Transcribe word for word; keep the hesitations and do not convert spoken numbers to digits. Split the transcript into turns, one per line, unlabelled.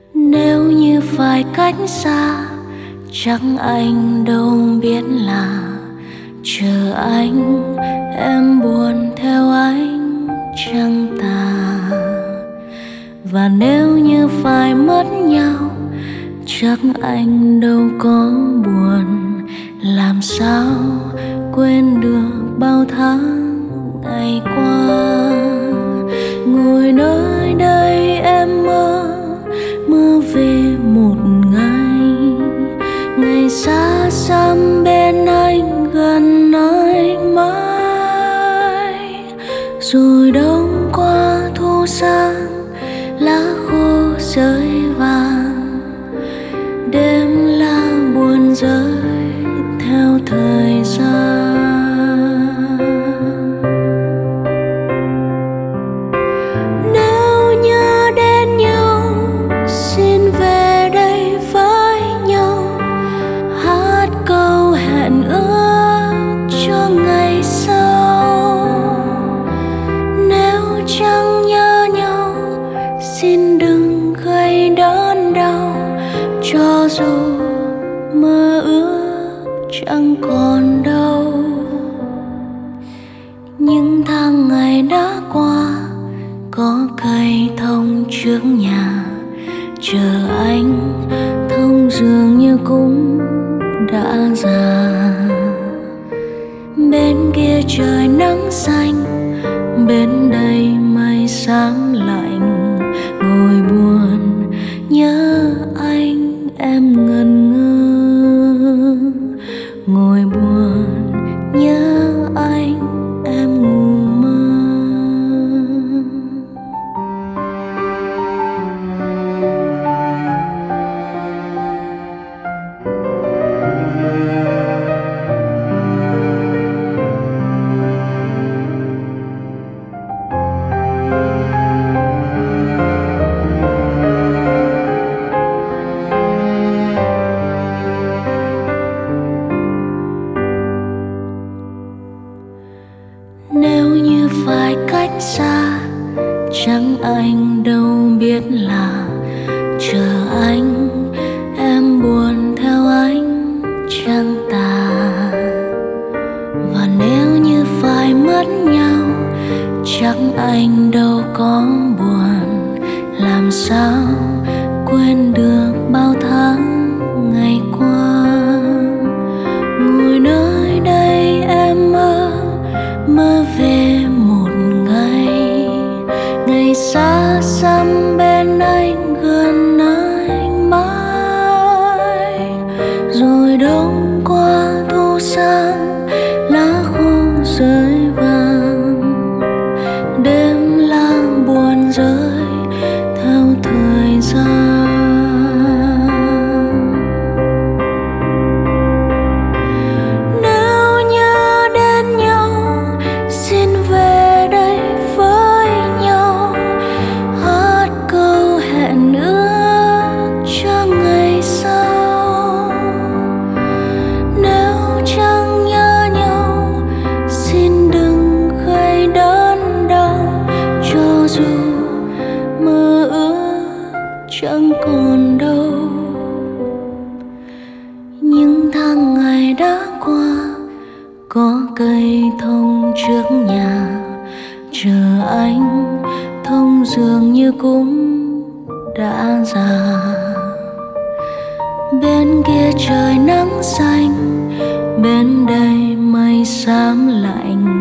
Nếu như phải cách xa, chắc anh đâu biết là chờ anh, em buồn theo anh chẳng tà. Và nếu như phải mất nhau, chắc anh đâu có buồn. Làm sao quên được bao tháng ngày qua. Ngồi nơi đây em mơ, mơ về một ngày, ngày xa xăm bên anh, gần anh mãi. Rồi đông qua thu sang, lá khô rơi vàng, đêm la buồn rơi theo thời gian. Nếu nhớ đến nhau, xin về đây với nhau, hát câu hẹn ước cho ngày sau. Nếu chẳng nhớ nhau, xin đừng gây đớn đau, cho dù mơ ước chẳng còn đâu. Những tháng ngày đã qua, có cây thông trước nhà chờ anh, thông dường như cũng đã già. Bên kia trời nắng xanh, bên đây mây xám lạnh. Ngồi buồn nhớ anh, em ngẩn ngơ. Ngồi buồn nhớ anh, em ngủ mơ. Nếu như phải cách xa, chẳng anh đâu biết là chờ anh, em buồn theo anh chẳng tà. Và nếu như phải mất nhau, chắc anh đâu có buồn. Làm sao quên được bao tháng ngày qua. Ngồi nơi đây em mơ, mơ về một ngày, ngày xa xăm bên anh, gần anh mãi. Rồi đông qua thu sang, lá khô rơi vàng, đêm lang buồn rơi theo thời gian. Mơ ước chẳng còn đâu. Những tháng ngày đã qua, có cây thông trước nhà chờ anh, thông dường như cũng đã già. Bên kia trời nắng xanh, bên đây mây xám lạnh.